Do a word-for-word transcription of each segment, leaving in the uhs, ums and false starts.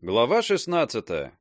Глава шестнадцатая.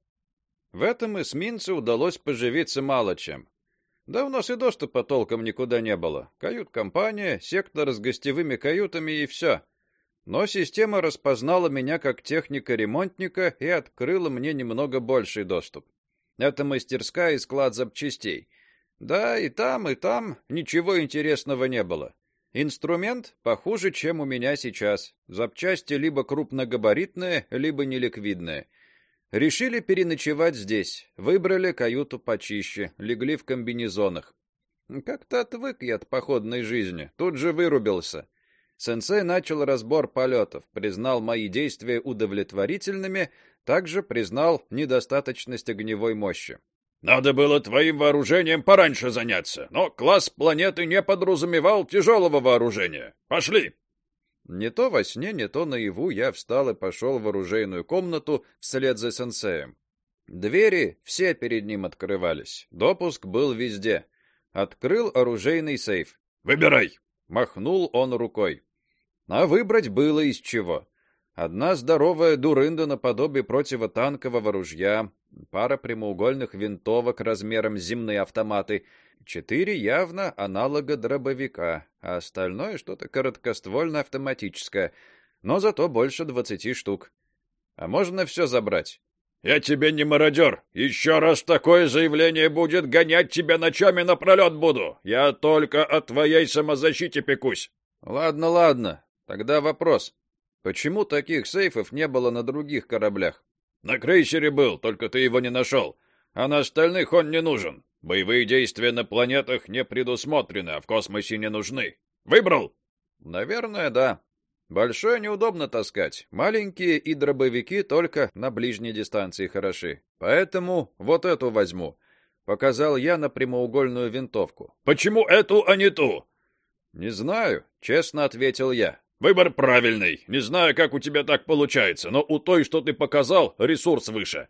В этом эсминце удалось поживиться мало чем. Да у нас и доступа толком никуда не было. Кают-компания, сектор с гостевыми каютами и все. Но система распознала меня как техника-ремонтника и открыла мне немного больший доступ. Это мастерская и склад запчастей. Да, и там, и там ничего интересного не было. Инструмент похуже, чем у меня сейчас. Запчасти либо крупногабаритные, либо неликвидные. Решили переночевать здесь. Выбрали каюту почище, легли в комбинезонах. Как-то отвык я от походной жизни, тут же вырубился. Сенсей начал разбор полетов, признал мои действия удовлетворительными, также признал недостаточность огневой мощи. Надо было твоим вооружением пораньше заняться, но класс планеты не подразумевал тяжелого вооружения. Пошли. Не то во сне, не то наяву я встал и пошел в оружейную комнату вслед за сенсеем. Двери все перед ним открывались. Допуск был везде. Открыл оружейный сейф. Выбирай, махнул он рукой. А выбрать было из чего. Одна здоровая дурында наподобие противотанкового ружья, пара прямоугольных винтовок размером с земные автоматы, четыре явно аналога дробовика, а остальное что-то короткоствольно-автоматическое, но зато больше двадцати штук. А можно все забрать? Я тебе не мародер. Еще раз такое заявление будет, гонять тебя ночами напролет буду. Я только о твоей самозащите пекусь. Ладно, ладно. Тогда вопрос. Почему таких сейфов не было на других кораблях? На крейсере был, только ты его не нашел. А на остальных он не нужен. Боевые действия на планетах не предусмотрены, а в космосе не нужны. Выбрал? Наверное, да. Большое неудобно таскать. Маленькие и дробовики только на ближней дистанции хороши. Поэтому вот эту возьму. Показал я на прямоугольную винтовку. Почему эту, а не ту? Не знаю, честно ответил я. Выбор правильный. Не знаю, как у тебя так получается, но у той, что ты показал, ресурс выше.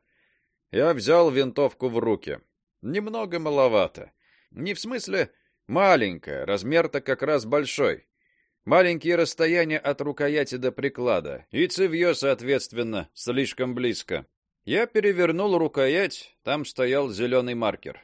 Я взял винтовку в руки. Немного маловато. Не в смысле маленькая, размер-то как раз большой. Маленькие расстояния от рукояти до приклада, и цевьё, соответственно, слишком близко. Я перевернул рукоять, там стоял зеленый маркер.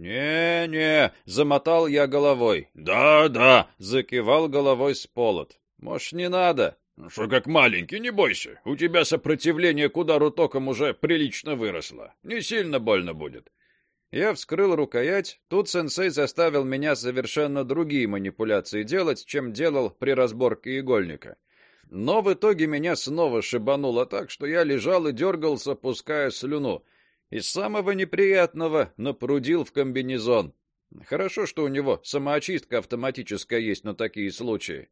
«Не-не», — замотал я головой. «Да-да», — закивал головой Сполот. «Может, не надо?» «Что как маленький, не бойся. У тебя сопротивление к удару током уже прилично выросло. Не сильно больно будет». Я вскрыл рукоять. Тут сенсей заставил меня совершенно другие манипуляции делать, чем делал при разборке игольника. Но в итоге меня снова шибануло так, что я лежал и дергался, пуская слюну. Из самого неприятного напрудил в комбинезон. Хорошо, что у него самоочистка автоматическая есть на такие случаи.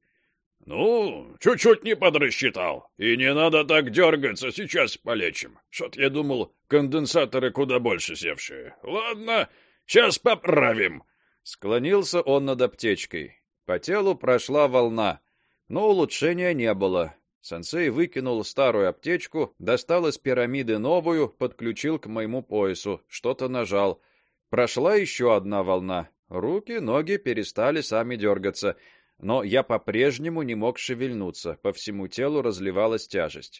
«Ну, чуть-чуть не подрасчитал. И не надо так дергаться, сейчас полечим. Что-то я думал, конденсаторы куда больше севшие. Ладно, сейчас поправим». Склонился он над аптечкой. По телу прошла волна, но улучшения не было. Сенсей выкинул старую аптечку, достал из пирамиды новую, подключил к моему поясу, что-то нажал. Прошла еще одна волна. Руки, ноги перестали сами дергаться. Но я по-прежнему не мог шевельнуться, по всему телу разливалась тяжесть.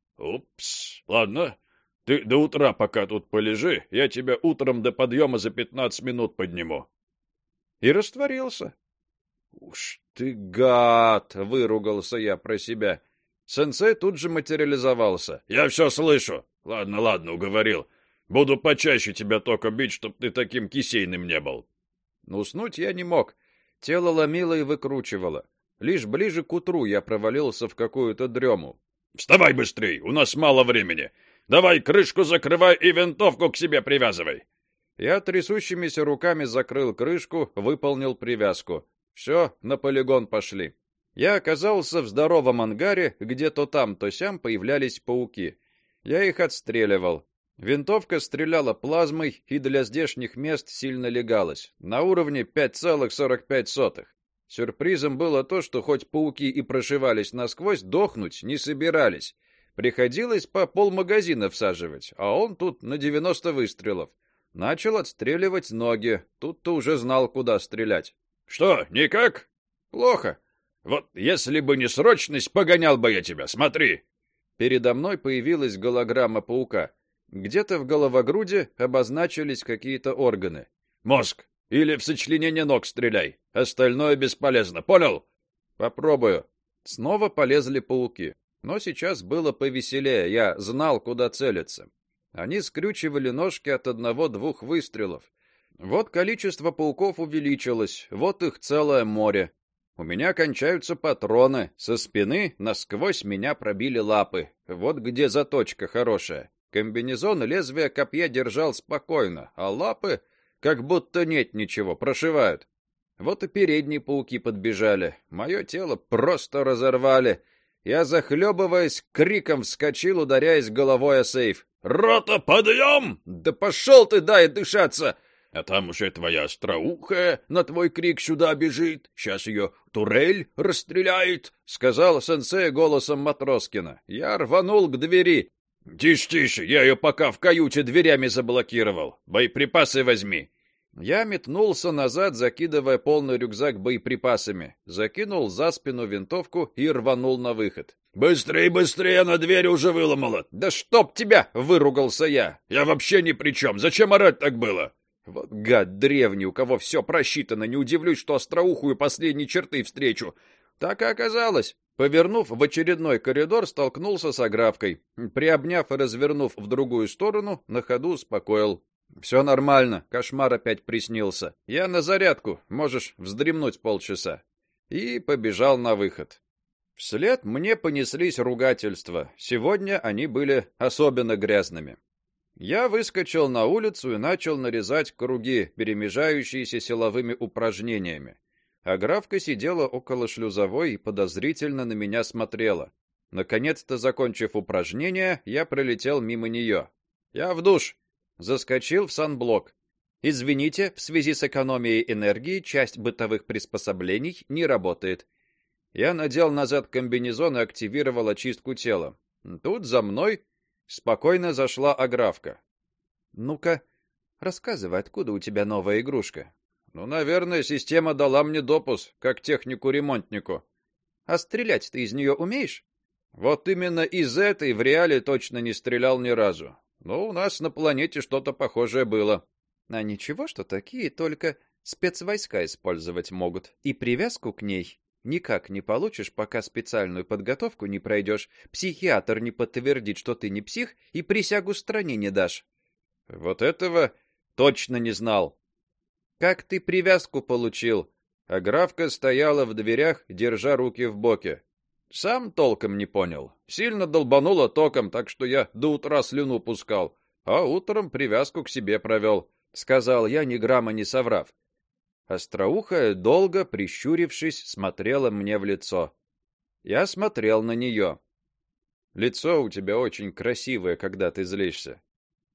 «Упс, ладно, ты до утра пока тут полежи, я тебя утром до подъема за пятнадцать минут подниму». И растворился. «Уж ты гад!» — выругался я про себя. Сенсей тут же материализовался. «Я все слышу. Ладно, ладно, уговорил. Буду почаще тебя током бить, чтоб ты таким кисейным не был». Но уснуть я не мог. Тело ломило и выкручивало. Лишь ближе к утру я провалился в какую-то дрему. «Вставай быстрей, у нас мало времени. Давай крышку закрывай и винтовку к себе привязывай». Я трясущимися руками закрыл крышку, выполнил привязку. Все, на полигон пошли. Я оказался в здоровом ангаре, где то там, то сям появлялись пауки. Я их отстреливал. Винтовка стреляла плазмой и для здешних мест сильно легалась, на уровне пять целых сорок пять сотых. Сюрпризом было то, что хоть пауки и прошивались насквозь, дохнуть не собирались. Приходилось по полмагазина всаживать, а он тут на девяносто выстрелов. Начал отстреливать ноги, тут-то уже знал, куда стрелять. «Что, никак?» «Плохо». «Вот если бы не срочность, погонял бы я тебя, смотри». Передо мной появилась голограмма паука. Где-то в головогруде обозначились какие-то органы. Мозг. Или в сочленение ног стреляй. Остальное бесполезно. Понял? Попробую. Снова полезли пауки. Но сейчас было повеселее. Я знал, куда целиться. Они скрючивали ножки от одного-двух выстрелов. Вот количество пауков увеличилось. Вот их целое море. У меня кончаются патроны. Со спины насквозь меня пробили лапы. Вот где заточка хорошая. Комбинезон лезвие копья держал спокойно, а лапы как будто нет ничего, прошивают. Вот и передние пауки подбежали. Мое тело просто разорвали. Я, захлебываясь, криком вскочил, ударяясь головой о сейф. «Рота, подъем!» «Да пошел ты, дай дышаться!» «А там уже твоя остроухая на твой крик сюда бежит. Сейчас ее турель расстреляет», — сказал сенсей голосом Матроскина. Я рванул к двери. «Тише, тише, я ее пока в каюте дверями заблокировал. Боеприпасы возьми». Я метнулся назад, закидывая полный рюкзак боеприпасами. Закинул за спину винтовку и рванул на выход. «Быстрей, быстрей, она дверь уже выломала!» «Да чтоб тебя!» — выругался я. «Я вообще ни при чем. Зачем орать так было?» Вот гад древний, у кого все просчитано. Не удивлюсь, что остроухую последней черты встречу. Так и оказалось. Повернув в очередной коридор, столкнулся с Аграфкой. Приобняв и развернув в другую сторону, на ходу успокоил. «Все нормально, кошмар опять приснился. Я на зарядку, можешь вздремнуть полчаса». И побежал на выход. Вслед мне понеслись ругательства. Сегодня они были особенно грязными. Я выскочил на улицу и начал нарезать круги, перемежающиеся силовыми упражнениями. Аграфка сидела около шлюзовой и подозрительно на меня смотрела. Наконец-то, закончив упражнение, я пролетел мимо нее. «Я в душ!» Заскочил в санблок. «Извините, в связи с экономией энергии часть бытовых приспособлений не работает». Я надел назад комбинезон и активировал очистку тела. Тут за мной спокойно зашла Аграфка. «Ну-ка, рассказывай, откуда у тебя новая игрушка?» «Ну, наверное, система дала мне допуск, как технику-ремонтнику». «А стрелять ты из нее умеешь?» «Вот именно из этой в реале точно не стрелял ни разу. Но у нас на планете что-то похожее было». «А ничего, что такие только спецвойска использовать могут. И привязку к ней никак не получишь, пока специальную подготовку не пройдешь. Психиатр не подтвердит, что ты не псих, и присягу стране не дашь». «Вот этого точно не знал». «Как ты привязку получил?» Аграфка стояла в дверях, держа руки в боки. «Сам толком не понял. Сильно долбануло током, так что я до утра слюну пускал, а утром привязку к себе провел», — сказал я, ни грамма не соврав. Остроухая, долго прищурившись, смотрела мне в лицо. Я смотрел на нее. «Лицо у тебя очень красивое, когда ты злишься».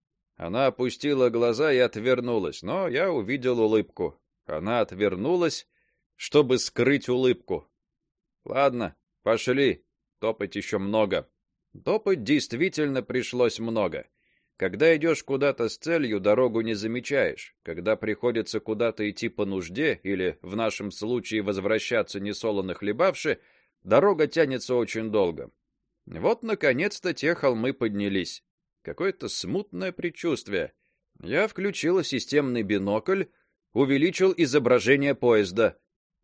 Она опустила глаза и отвернулась, но я увидел улыбку. Она отвернулась, чтобы скрыть улыбку. «Ладно, пошли, топать еще много». Топать действительно пришлось много. Когда идешь куда-то с целью, дорогу не замечаешь. Когда приходится куда-то идти по нужде или, в нашем случае, возвращаться несолоно хлебавши, дорога тянется очень долго. Вот, наконец-то, те холмы поднялись. Какое-то смутное предчувствие. Я включил системный бинокль, увеличил изображение поезда.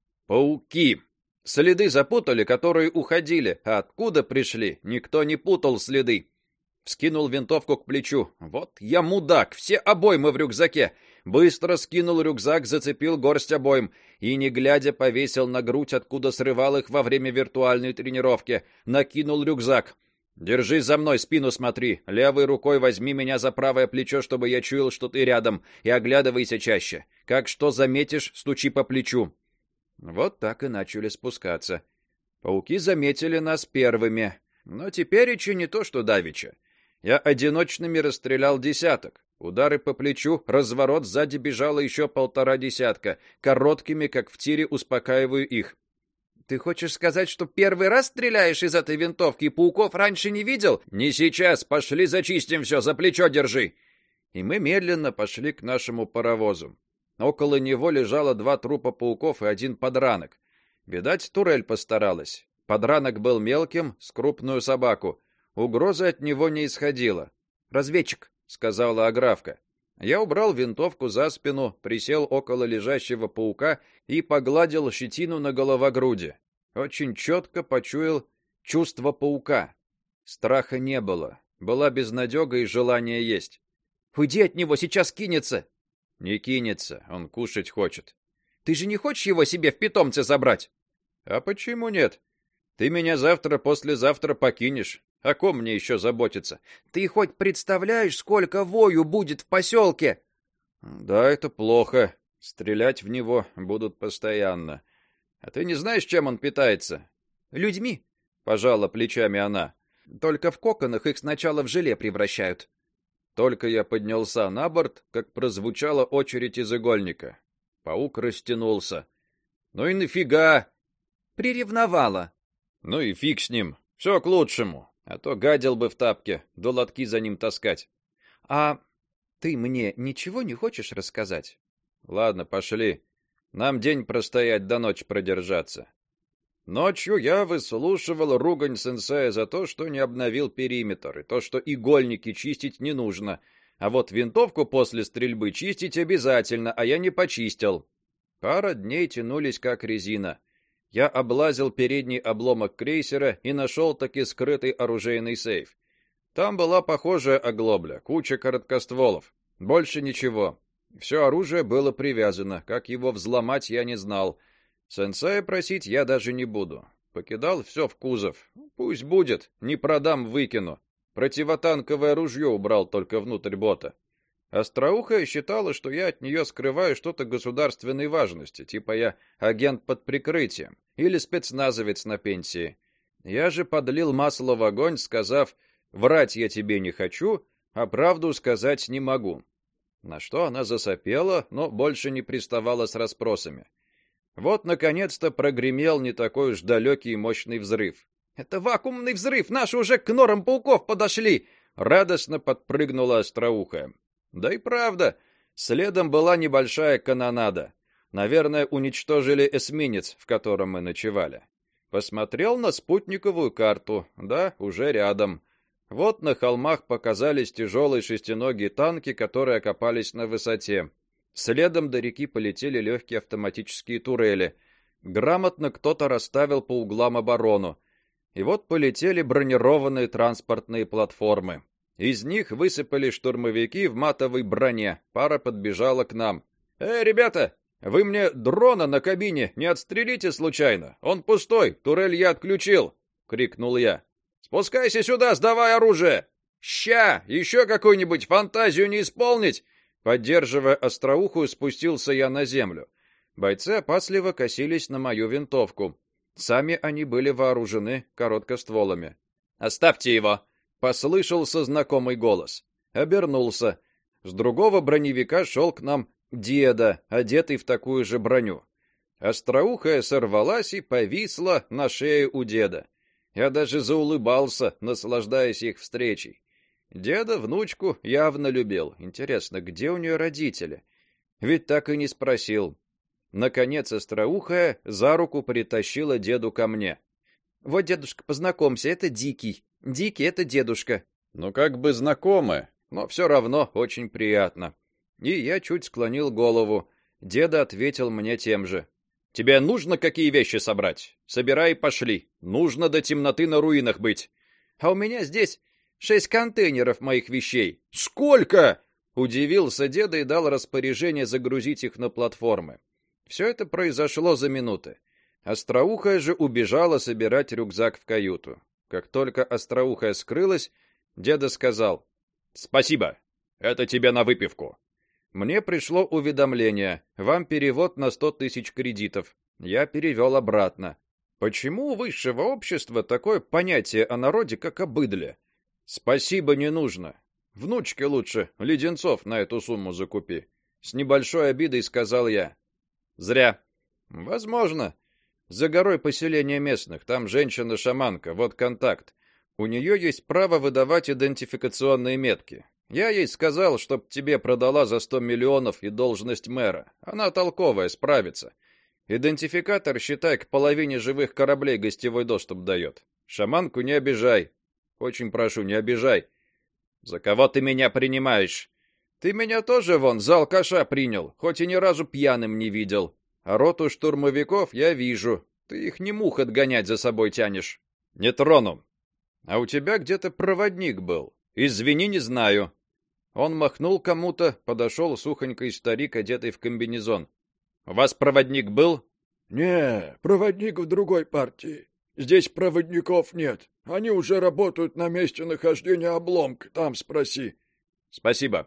Пауки. Следы запутали, которые уходили, а откуда пришли, никто не путал следы. Вскинул винтовку к плечу. Вот я мудак, все обоймы в рюкзаке. Быстро скинул рюкзак, зацепил горсть обойм и, не глядя, повесил на грудь, откуда срывал их во время виртуальной тренировки. Накинул рюкзак. «Держись за мной, спину смотри. Левой рукой возьми меня за правое плечо, чтобы я чуял, что ты рядом, и оглядывайся чаще. Как что заметишь, стучи по плечу». Вот так и начали спускаться. Пауки заметили нас первыми, но теперь еще не то, что давеча. Я одиночными расстрелял десяток. Удары по плечу, разворот, сзади бежало еще полтора десятка. Короткими, как в тире, успокаиваю их. «Ты хочешь сказать, что первый раз стреляешь из этой винтовки и пауков раньше не видел?» «Не сейчас, пошли зачистим все, за плечо держи!» И мы медленно пошли к нашему паровозу. Около него лежало два трупа пауков и один подранок. Видать, турель постаралась. Подранок был мелким, с крупную собаку. Угрозы от него не исходило. «Разведчик», — сказала Аграфка. Я убрал винтовку за спину, присел около лежащего паука и погладил щетину на головогруди. Очень четко почуял чувство паука. Страха не было. Была безнадега и желание есть. «Уйди от него, сейчас кинется!» «Не кинется, он кушать хочет». «Ты же не хочешь его себе в питомце забрать?» «А почему нет? Ты меня завтра-послезавтра покинешь. О ком мне еще заботиться?» «Ты хоть представляешь, сколько вою будет в поселке?» «Да, это плохо. Стрелять в него будут постоянно. А ты не знаешь, чем он питается?» «Людьми», — пожала плечами она. «Только в коконах их сначала в желе превращают». Только я поднялся на борт, как прозвучала очередь из игольника. Паук растянулся. «Ну и нафига?» «Приревновала». «Ну и фиг с ним. Все к лучшему. А то гадил бы в тапке, да лотки за ним таскать». «А ты мне ничего не хочешь рассказать?» «Ладно, пошли. Нам день простоять до ночи продержаться». Ночью я выслушивал ругань сенсея за то, что не обновил периметр, и то, что игольники чистить не нужно, а вот винтовку после стрельбы чистить обязательно, а я не почистил. Пара дней тянулись как резина. Я облазил передний обломок крейсера и нашел таки скрытый оружейный сейф. Там была похожая оглобля, куча короткостволов, больше ничего. Все оружие было привязано, как его взломать я не знал. Сенсея просить я даже не буду. Покидал все в кузов. Пусть будет, не продам, выкину. Противотанковое ружье убрал только внутрь бота. Остроухая считала, что я от нее скрываю что-то государственной важности, типа я агент под прикрытием или спецназовец на пенсии. Я же подлил масло в огонь, сказав: «Врать я тебе не хочу, а правду сказать не могу». На что она засопела, но больше не приставала с расспросами. Вот наконец-то прогремел не такой уж далекий и мощный взрыв. «Это вакуумный взрыв, наши уже к норам пауков подошли!» Радостно подпрыгнула Остроухая. Да и правда, следом была небольшая канонада. Наверное, уничтожили эсминец, в котором мы ночевали. Посмотрел на спутниковую карту. Да, уже рядом. Вот на холмах показались тяжелые шестиногие танки, которые окопались на высоте. Следом до реки полетели легкие автоматические турели. Грамотно кто-то расставил по углам оборону. И вот полетели бронированные транспортные платформы. Из них высыпали штурмовики в матовой броне. Пара подбежала к нам. «Эй, ребята, вы мне дрона на кабине не отстрелите случайно? Он пустой, турель я отключил!» — крикнул я. «Спускайся сюда, сдавай оружие!» «Ща! Еще какую-нибудь фантазию не исполнить!» Поддерживая Остроухую, спустился я на землю. Бойцы опасливо косились на мою винтовку. Сами они были вооружены короткостволами. «Оставьте его!» — послышался знакомый голос. Обернулся. С другого броневика шел к нам деда, одетый в такую же броню. Остроухая сорвалась и повисла на шее у деда. Я даже заулыбался, наслаждаясь их встречей. Деда внучку явно любил. Интересно, где у нее родители? Ведь так и не спросил. Наконец Остроухая за руку притащила деду ко мне. «Вот, дедушка, познакомься, это Дикий. Дикий — это дедушка». Ну, как бы знакомы, но все равно очень приятно. И я чуть склонил голову. Деда ответил мне тем же. «Тебе нужно какие вещи собрать? Собирай и пошли. Нужно до темноты на руинах быть». «А у меня здесь шесть контейнеров моих вещей». «Сколько?» — удивился деда и дал распоряжение загрузить их на платформы. Все это произошло за минуты. Остроухая же убежала собирать рюкзак в каюту. Как только Остроухая скрылась, деда сказал: «Спасибо. Это тебе на выпивку». Мне пришло уведомление: «Вам перевод на сто тысяч кредитов». Я перевел обратно. Почему у высшего общества такое понятие о народе, как о быдле? Спасибо не нужно. Внучке лучше леденцов на эту сумму закупи. С небольшой обидой сказал я. Зря. Возможно. За горой поселение местных, там женщина-шаманка, вот контакт. У нее есть право выдавать идентификационные метки. Я ей сказал, чтоб тебе продала за сто миллионов и должность мэра. Она толковая, справится. Идентификатор, считай, к половине живых кораблей гостевой доступ дает. Шаманку не обижай. Очень прошу, не обижай. За кого ты меня принимаешь? Ты меня тоже вон за алкаша принял, хоть и ни разу пьяным не видел. А роту штурмовиков я вижу. Ты их не мух отгонять за собой тянешь. Не трону. А у тебя где-то проводник был. Извини, не знаю. Он махнул кому-то, подошел сухонький старик, одетый в комбинезон. У вас проводник был? Не, проводник в другой партии. Здесь проводников нет. Они уже работают на месте нахождения обломка. Там спроси. Спасибо.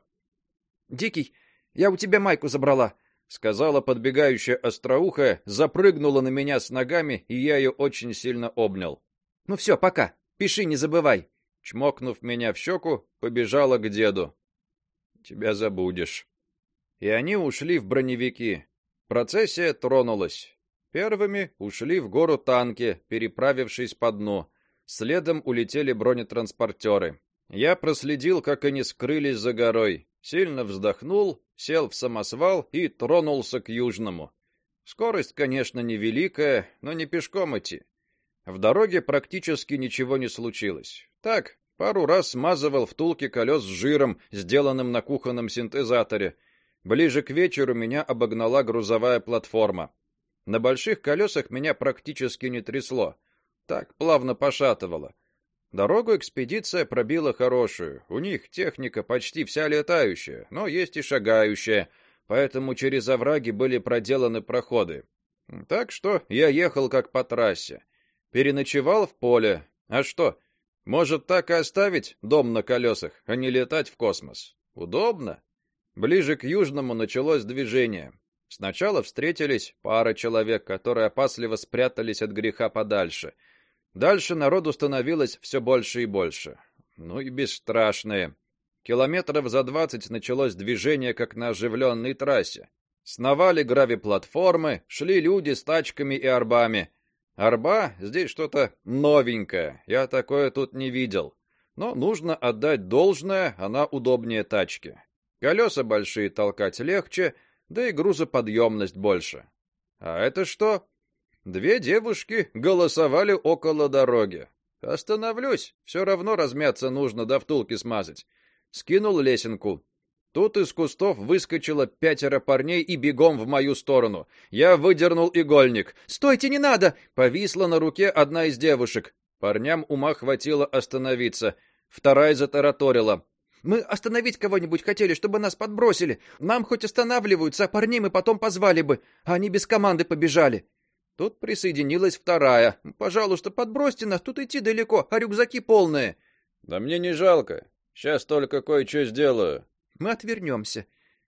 Дикий, я у тебя майку забрала, сказала подбегающая остроухая, запрыгнула на меня с ногами, и я ее очень сильно обнял. Ну все, пока. Пиши, не забывай. Чмокнув меня в щеку, побежала к деду. Тебя забудешь. И они ушли в броневики. Процессия тронулась. Первыми ушли в гору танки, переправившись по дну. Следом улетели бронетранспортеры. Я проследил, как они скрылись за горой. Сильно вздохнул, сел в самосвал и тронулся к южному. Скорость, конечно, невеликая, но не пешком идти. В дороге практически ничего не случилось. Так, пару раз смазывал втулки колес с жиром, сделанным на кухонном синтезаторе. Ближе к вечеру меня обогнала грузовая платформа. На больших колесах меня практически не трясло. Так плавно пошатывало. Дорогу экспедиция пробила хорошую. У них техника почти вся летающая, но есть и шагающая, поэтому через овраги были проделаны проходы. Так что я ехал как по трассе. Переночевал в поле. А что? Может, так и оставить дом на колесах, а не летать в космос? Удобно. Ближе к южному началось движение. Сначала встретились пара человек, которые опасливо спрятались от греха подальше. Дальше народу становилось все больше и больше. Ну и бесстрашные. Километров за двадцать началось движение, как на оживленной трассе. Сновали гравиплатформы, шли люди с тачками и арбами. Арба здесь что-то новенькое. Я такое тут не видел. Но нужно отдать должное, она удобнее тачки. Колеса большие толкать легче, да и грузоподъемность больше. А это что? Две девушки голосовали около дороги. Остановлюсь, все равно размяться нужно, да втулки смазать. Скинул лесенку. Тут из кустов выскочило пятеро парней и бегом в мою сторону. Я выдернул игольник. "Стойте, не надо!" Повисла на руке одна из девушек. Парням ума хватило остановиться. Вторая затараторила: "Мы остановить кого-нибудь хотели, чтобы нас подбросили. Нам хоть останавливаются, а парней мы потом позвали бы, а они без команды побежали". Тут присоединилась вторая. "Пожалуйста, подбросьте нас, тут идти далеко, а рюкзаки полные". "Да мне не жалко. Сейчас только кое-что сделаю. Мы отвернемся».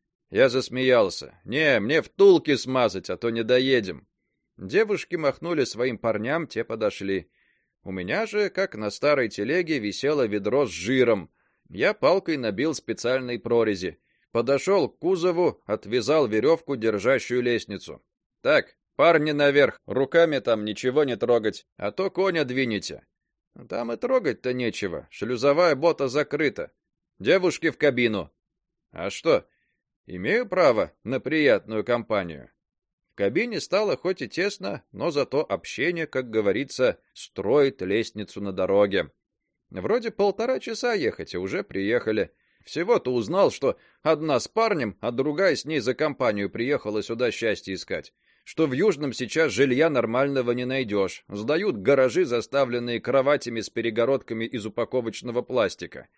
Я засмеялся. "Не, мне втулки смазать, а то не доедем". Девушки махнули своим парням, те подошли. У меня же, как на старой телеге, висело ведро с жиром. Я палкой набил специальные прорези. Подошел к кузову, отвязал веревку, держащую лестницу. "Так, парни наверх, руками там ничего не трогать, а то коня двинете". Там и трогать-то нечего, шлюзовая бота закрыта. Девушки в кабину. А что? Имею право на приятную компанию. В кабине стало хоть и тесно, но зато общение, как говорится, строит лестницу на дороге. Вроде полтора часа ехать, и уже приехали. Всего-то узнал, что одна с парнем, а другая с ней за компанию приехала сюда счастье искать. Что в Южном сейчас жилья нормального не найдешь. Сдают гаражи, заставленные кроватями с перегородками из упаковочного пластика.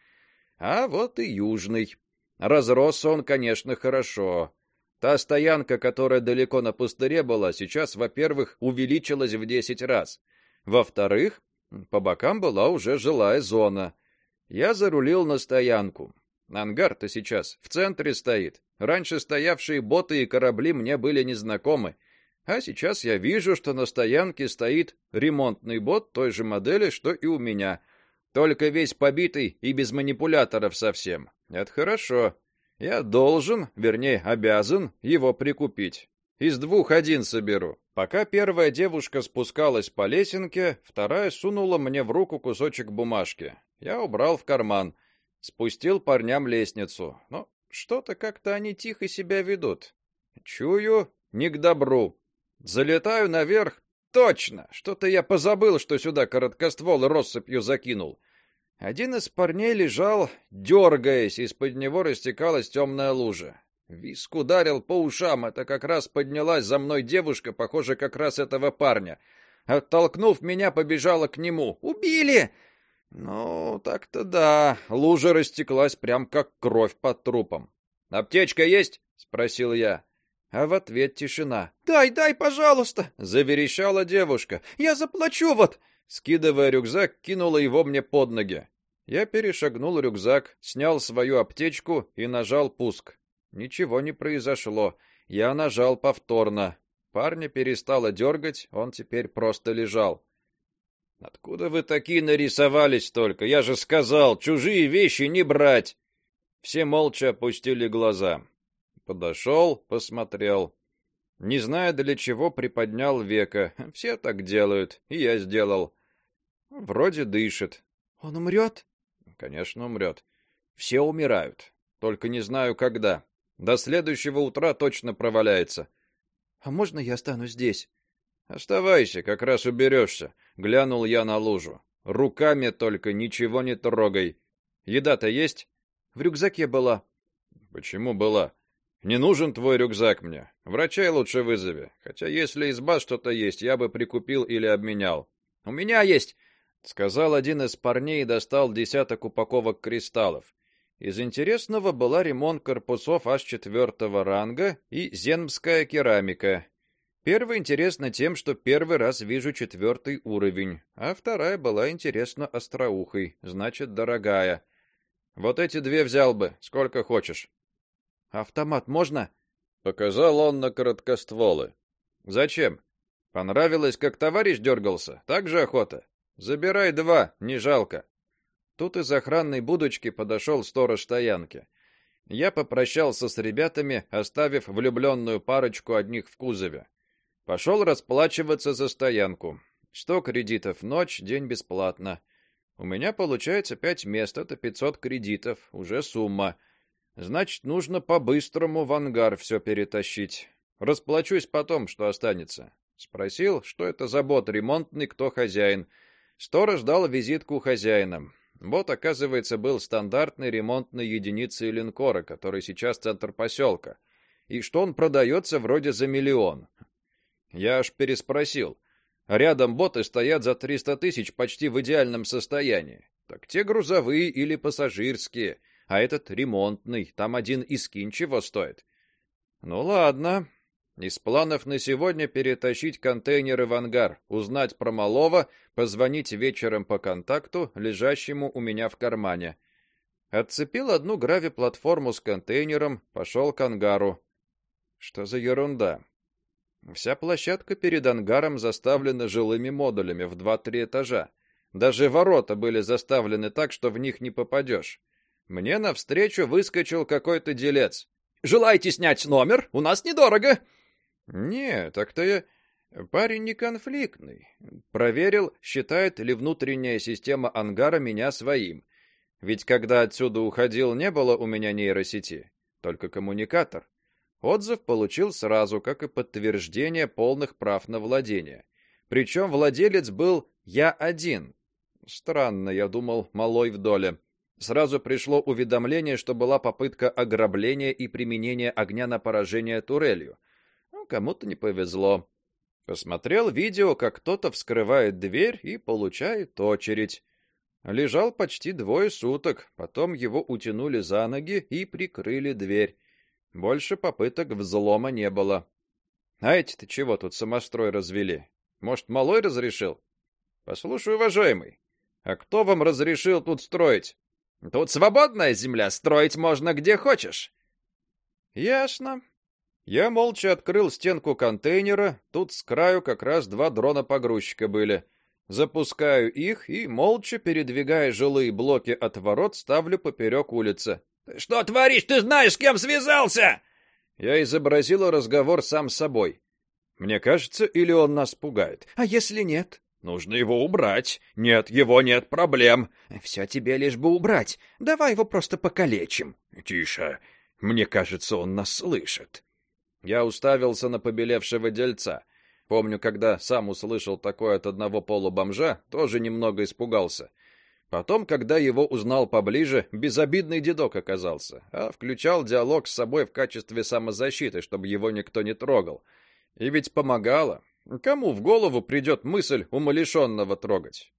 А вот и Южный. Разросся он, конечно, хорошо. Та стоянка, которая далеко на пустыре была, сейчас, во-первых, увеличилась в десять раз. Во-вторых, по бокам была уже жилая зона. Я зарулил на стоянку. Ангар-то сейчас в центре стоит. Раньше стоявшие боты и корабли мне были незнакомы. А сейчас я вижу, что на стоянке стоит ремонтный бот той же модели, что и у меня. Только весь побитый и без манипуляторов совсем. Это хорошо. Я должен, вернее, обязан его прикупить. Из двух один соберу. Пока первая девушка спускалась по лесенке, вторая сунула мне в руку кусочек бумажки. Я убрал в карман, спустил парням лестницу. Но что-то как-то они тихо себя ведут. Чую, не к добру. Залетаю наверх. Точно, что-то я позабыл, что сюда короткоствол россыпью закинул. Один из парней лежал, дергаясь, из-под него растекалась темная лужа. Виск ударил по ушам, это как раз поднялась за мной девушка, похоже, как раз этого парня. Оттолкнув меня, побежала к нему. «Убили!» Ну, так-то да, лужа растеклась прям как кровь под трупом. «Аптечка есть?» — спросил я. А в ответ тишина. «Дай, дай, пожалуйста!» — заверещала девушка. «Я заплачу вот!» Скидывая рюкзак, кинула его мне под ноги. Я перешагнул рюкзак, снял свою аптечку и нажал пуск. Ничего не произошло. Я нажал повторно. Парня перестало дергать, он теперь просто лежал. «Откуда вы такие нарисовались только? Я же сказал, чужие вещи не брать!» Все молча опустили глаза. Подошел, посмотрел. Не зная для чего, приподнял веко. Все так делают, и я сделал. Вроде дышит. Он умрет? Конечно, умрет. Все умирают. Только не знаю когда. До следующего утра точно проваляется. А можно я останусь здесь? Оставайся, как раз уберешься. Глянул я на лужу. Руками только ничего не трогай. Еда-то есть? В рюкзаке была. Почему была? Не нужен твой рюкзак мне. Врачей лучше вызови. Хотя если из баз что-то есть, я бы прикупил или обменял. У меня есть, сказал один из парней и достал десяток упаковок кристаллов. Из интересного была ремонт корпусов аж четвертого ранга и земская керамика. Первая интересна тем, что первый раз вижу четвертый уровень, а вторая была интересна остроухой, значит, дорогая. Вот эти две взял бы, сколько хочешь. Автомат можно? Показал он на короткостволы. Зачем? Понравилось, как товарищ дергался? Так же охота. Забирай два, не жалко. Тут из охранной будочки подошел сторож стоянки. Я попрощался с ребятами, оставив влюбленную парочку одних в кузове. Пошел расплачиваться за стоянку. Сто кредитов в ночь, день бесплатно. У меня получается пять мест, это пятьсот кредитов, уже сумма. Значит, нужно по-быстрому в ангар все перетащить. Расплачусь потом, что останется. Спросил, что это за бот ремонтный, кто хозяин. Сторож дал визитку хозяина. Бот, оказывается, был стандартной ремонтной единицей линкора, который сейчас центр поселка, и что он продается вроде за миллион. Я аж переспросил. Рядом боты стоят за триста тысяч почти в идеальном состоянии. Так те грузовые или пассажирские, а этот ремонтный, там один искин чего стоит. Ну ладно. Из планов на сегодня перетащить контейнеры в ангар, узнать про малого, позвонить вечером по контакту, лежащему у меня в кармане. Отцепил одну грави-платформу с контейнером, пошел к ангару. Что за ерунда? Вся площадка перед ангаром заставлена жилыми модулями в два-три этажа. Даже ворота были заставлены так, что в них не попадешь. Мне навстречу выскочил какой-то делец. «Желаете снять номер? У нас недорого!» «Не, так-то я... Парень не конфликтный. Проверил, считает ли внутренняя система ангара меня своим. Ведь когда отсюда уходил, не было у меня нейросети, только коммуникатор. Отзыв получил сразу, как и подтверждение полных прав на владение. Причем владелец был я один. Странно, я думал, малой в доле. Сразу пришло уведомление, что была попытка ограбления и применения огня на поражение турелью. Ну, кому-то не повезло. Посмотрел видео, как кто-то вскрывает дверь и получает очередь. Лежал почти двое суток, потом его утянули за ноги и прикрыли дверь. Больше попыток взлома не было. А эти-то чего тут самострой развели? Может, малой разрешил? Послушай, уважаемый, а кто вам разрешил тут строить? Тут свободная земля, строить можно где хочешь. Ясно. Я молча открыл стенку контейнера, тут с краю как раз два дрона-погрузчика были. Запускаю их и, молча передвигая жилые блоки от ворот, ставлю поперек улицы. «Ты что творишь? Ты знаешь, с кем связался?» Я изобразил разговор сам с собой. Мне кажется, или он нас пугает? А если нет? Нужно его убрать. Нет, его нет проблем. Все тебе лишь бы убрать. Давай его просто покалечим. Тише. Мне кажется, он нас слышит. Я уставился на побелевшего дельца. Помню, когда сам услышал такое от одного полубомжа, тоже немного испугался. Потом, когда его узнал поближе, безобидный дедок оказался, а включал диалог с собой в качестве самозащиты, чтобы его никто не трогал. И ведь помогало. Кому в голову придет мысль умалишенного трогать?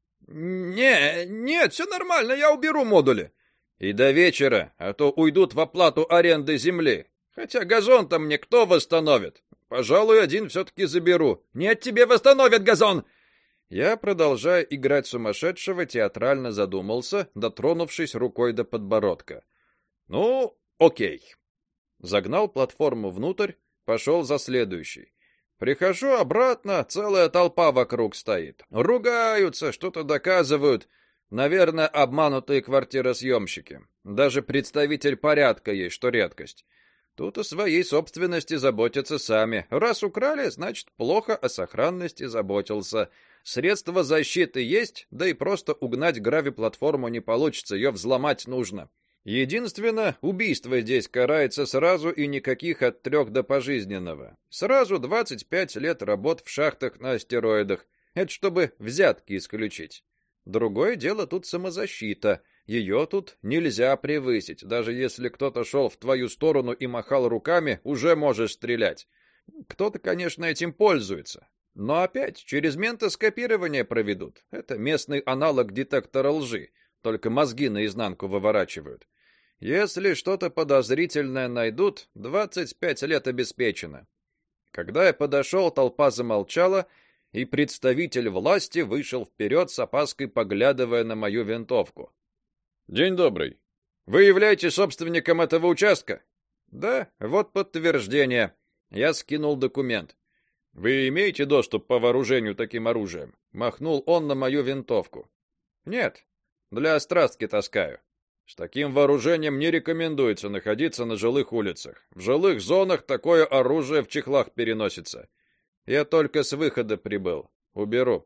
«Не, нет, все нормально, я уберу модули». «И до вечера, а то уйдут в оплату аренды земли. Хотя газон-то мне кто восстановит? Пожалуй, один все-таки заберу». «Нет, тебе восстановят газон!» Я, продолжая играть сумасшедшего, театрально задумался, дотронувшись рукой до подбородка. «Ну, окей». Загнал платформу внутрь, пошел за следующей. Прихожу обратно, целая толпа вокруг стоит. Ругаются, что-то доказывают. Наверное, обманутые квартиросъемщики. Даже представитель порядка есть, что редкость. Тут о своей собственности заботятся сами. Раз украли, значит, плохо о сохранности заботился. Средства защиты есть, да и просто угнать грави-платформу не получится, ее взломать нужно. Единственное, убийство здесь карается сразу и никаких от трех до пожизненного. Сразу двадцать пять лет работ в шахтах на астероидах. Это чтобы взятки исключить. Другое дело тут самозащита. Ее тут нельзя превысить. Даже если кто-то шел в твою сторону и махал руками, уже можешь стрелять. Кто-то, конечно, этим пользуется. Но опять через ментоскопирование проведут. Это местный аналог детектора лжи, только мозги наизнанку выворачивают. Если что-то подозрительное найдут, двадцать пять лет обеспечено. Когда я подошел, толпа замолчала, и представитель власти вышел вперед с опаской, поглядывая на мою винтовку. «День добрый. Вы являетесь собственником этого участка?» «Да, вот подтверждение». Я скинул документ. «Вы имеете доступ по вооружению таким оружием?» Махнул он на мою винтовку. «Нет, для острастки таскаю. С таким вооружением не рекомендуется находиться на жилых улицах. В жилых зонах такое оружие в чехлах переносится. Я только с выхода прибыл. Уберу».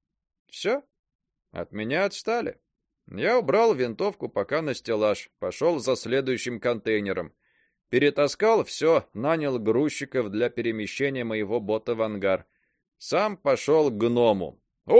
«Все? От меня отстали?» Я убрал винтовку пока на стеллаж, пошел за следующим контейнером. Перетаскал все, нанял грузчиков для перемещения моего бота в ангар. Сам пошел к гному.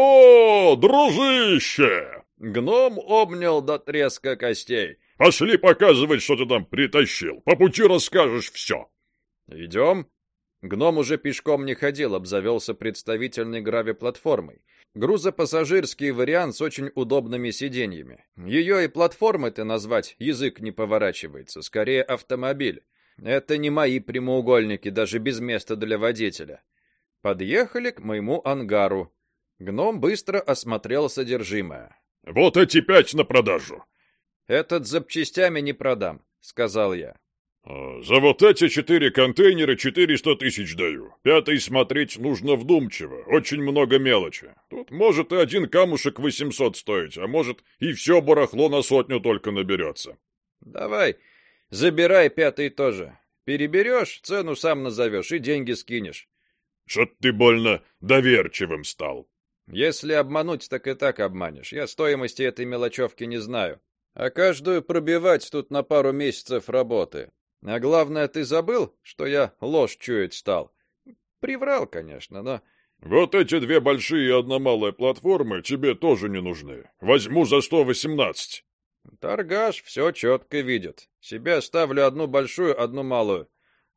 «О, дружище!» Гном обнял до треска костей. «Пошли показывать, что ты там притащил. По пути расскажешь все». «Идем?» Гном уже пешком не ходил, обзавелся представительной грави-платформой. Грузопассажирский вариант с очень удобными сиденьями. Ее и платформой-то назвать язык не поворачивается, скорее автомобиль. Это не мои прямоугольники, даже без места для водителя. Подъехали к моему ангару. Гном быстро осмотрел содержимое. «Вот эти пять на продажу». «Этот запчастями не продам», — сказал я. «За вот эти четыре контейнера четыреста тысяч даю. Пятый смотреть нужно вдумчиво, очень много мелочи. Тут может и один камушек восемьсот стоить, а может и все барахло на сотню только наберется». «Давай, забирай пятый тоже. Переберешь, цену сам назовешь и деньги скинешь». «Что-то ты больно доверчивым стал». «Если обмануть, так и так обманешь. Я стоимости этой мелочевки не знаю. А каждую пробивать тут на пару месяцев работы. А главное, ты забыл, что я ложь чуять стал?» Приврал, конечно, но... «Вот эти две большие и одна малая платформы тебе тоже не нужны. Возьму за сто восемнадцать». Торгаш все четко видит. Себе ставлю одну большую, одну малую.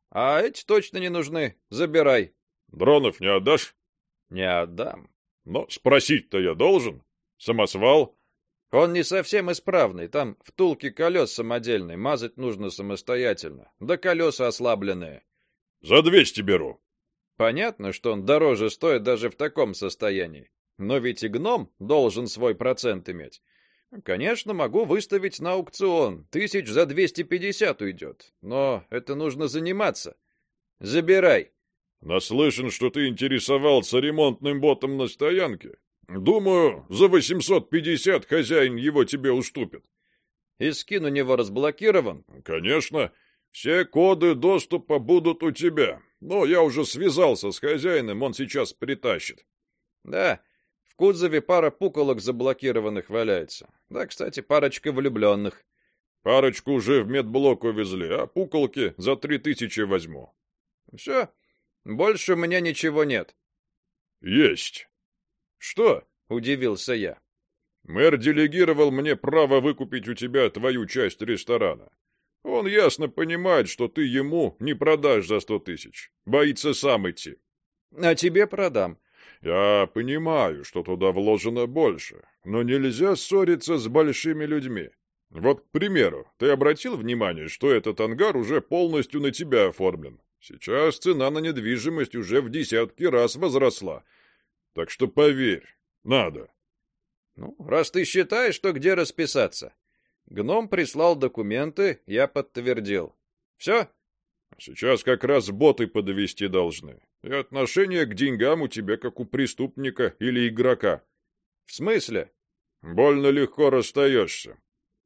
А эти точно не нужны. Забирай. «Дронов не отдашь?» «Не отдам». «Но спросить-то я должен. Самосвал?» «Он не совсем исправный. Там втулки колес самодельные. Мазать нужно самостоятельно. Да колеса ослабленные». «За двести беру». Понятно, что он дороже стоит даже в таком состоянии. Но ведь и гном должен свой процент иметь. Конечно, могу выставить на аукцион. Тысяч за двести пятьдесят уйдет. Но это нужно заниматься. Забирай». «Наслышан, что ты интересовался ремонтным ботом на стоянке. Думаю, за восемьсот пятьдесят хозяин его тебе уступит». «И скин у него разблокирован?» «Конечно. Все коды доступа будут у тебя. Но я уже связался с хозяином, он сейчас притащит». «Да, в кузове пара пуколок заблокированных валяется. Да, кстати, парочка влюбленных». «Парочку уже в медблок увезли, а пуколки за три тысячи возьму». «Все, больше у меня ничего нет». «Есть». «Что?» — удивился я. Мэр делегировал мне право выкупить у тебя твою часть ресторана. Он ясно понимает, что ты ему не продашь за сто тысяч. Боится сам идти. А тебе продам. Я понимаю, что туда вложено больше, но нельзя ссориться с большими людьми. Вот, к примеру, ты обратил внимание, что этот ангар уже полностью на тебя оформлен? Сейчас цена на недвижимость уже в десятки раз возросла. Так что поверь, надо. Ну, раз ты считаешь, что где расписаться. Гном прислал документы, я подтвердил. Все? Сейчас как раз боты подвести должны. И отношение к деньгам у тебя как у преступника или игрока. В смысле? Больно легко расстаешься.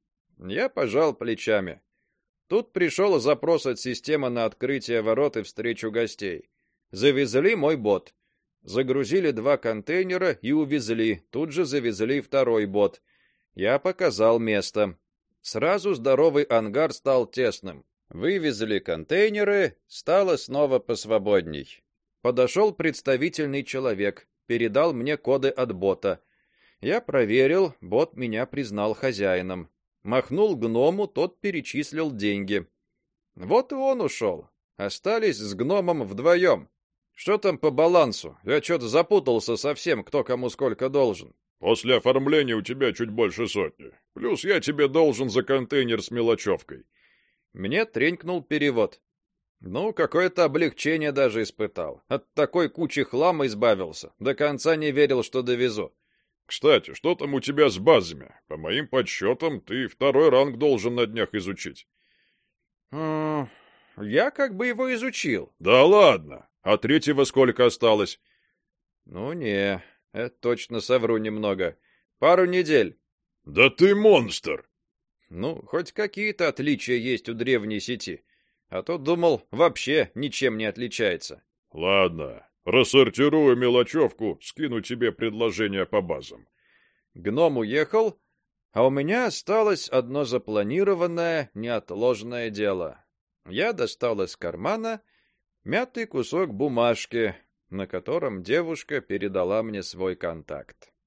Я пожал плечами. Тут пришел запрос от системы на открытие ворот и встречу гостей. Завезли мой бот. Загрузили два контейнера и увезли. Тут же завезли второй бот. Я показал место. Сразу здоровый ангар стал тесным. Вывезли контейнеры, стало снова посвободней. Подошел представительный человек, передал мне коды от бота. Я проверил, бот меня признал хозяином. Махнул гному, тот перечислил деньги. Вот и он ушел. Остались с гномом вдвоем. Что там по балансу? Я что-то запутался совсем, кто кому сколько должен. После оформления у тебя чуть больше сотни. Плюс я тебе должен за контейнер с мелочевкой. Мне тренькнул перевод. Ну, какое-то облегчение даже испытал. От такой кучи хлама избавился. До конца не верил, что довезу. Кстати, что там у тебя с базами? По моим подсчетам, ты второй ранг должен на днях изучить. М-м, я как бы его изучил. Да ладно. А третьего сколько осталось? Ну не, это точно совру немного. Пару недель. Да ты монстр. Ну, хоть какие-то отличия есть у древней сети. А то думал, вообще ничем не отличается. Ладно, рассортирую мелочевку, скину тебе предложение по базам. Гном уехал, а у меня осталось одно запланированное, неотложное дело. Я достал из кармана мятый кусок бумажки, на котором девушка передала мне свой контакт.